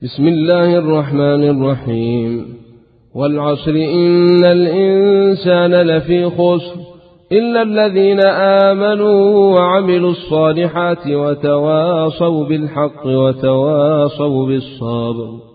بسم الله الرحمن الرحيم. والعصر إن الإنسان لفي خسر إلا الذين آمنوا وعملوا الصالحات وتواصوا بالحق وتواصوا بالصبر.